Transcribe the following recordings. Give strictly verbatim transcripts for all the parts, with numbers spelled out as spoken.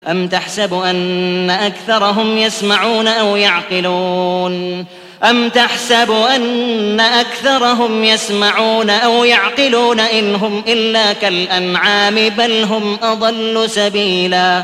أم تحسب أن أكثرهم يسمعون أو يعقلون أم تحسب أن أكثرهم يسمعون أو يعقلون إن هم إلا كالأنعام بل هم أضل سبيلا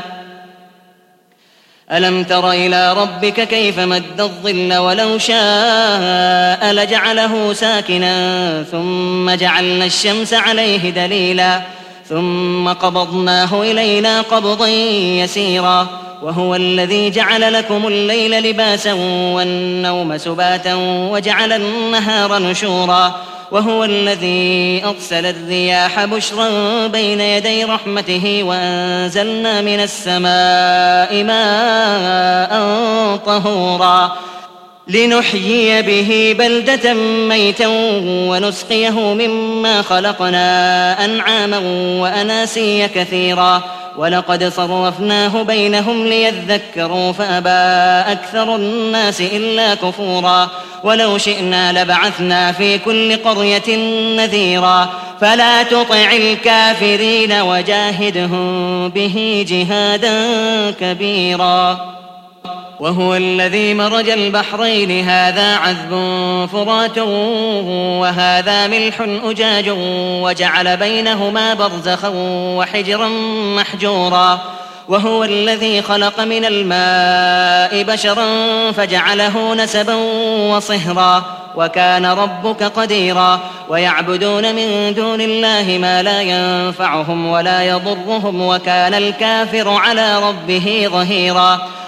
ألم تر إلى ربك كيف مد الظل ولو شاء لجعله ساكنا ثم جعلنا الشمس عليه دليلا ثم قبضناه إلينا قبضا يسيرا وهو الذي جعل لكم الليل لباسا والنوم سباتا وجعل النهار نشورا وهو الذي أرسل الرياح بشرا بين يدي رحمته وأنزلنا من السماء ماء طهورا لنحيي به بلدة ميتا ونسقيه مما خلقنا أنعاما وأناسيا كثيرا ولقد صرفناه بينهم ليذكروا فأبى أكثر الناس إلا كفورا ولو شئنا لبعثنا في كل قرية نذيرا فلا تطع الكافرين وجاهدهم به جهادا كبيرا وهو الذي مرج البحرين هذا عذب فرات وهذا ملح أجاج وجعل بينهما برزخا وحجرا محجورا وهو الذي خلق من الماء بشرا فجعله نسبا وصهرا وكان ربك قديرا ويعبدون من دون الله ما لا ينفعهم ولا يضرهم وكان الكافر على ربه ظهيرا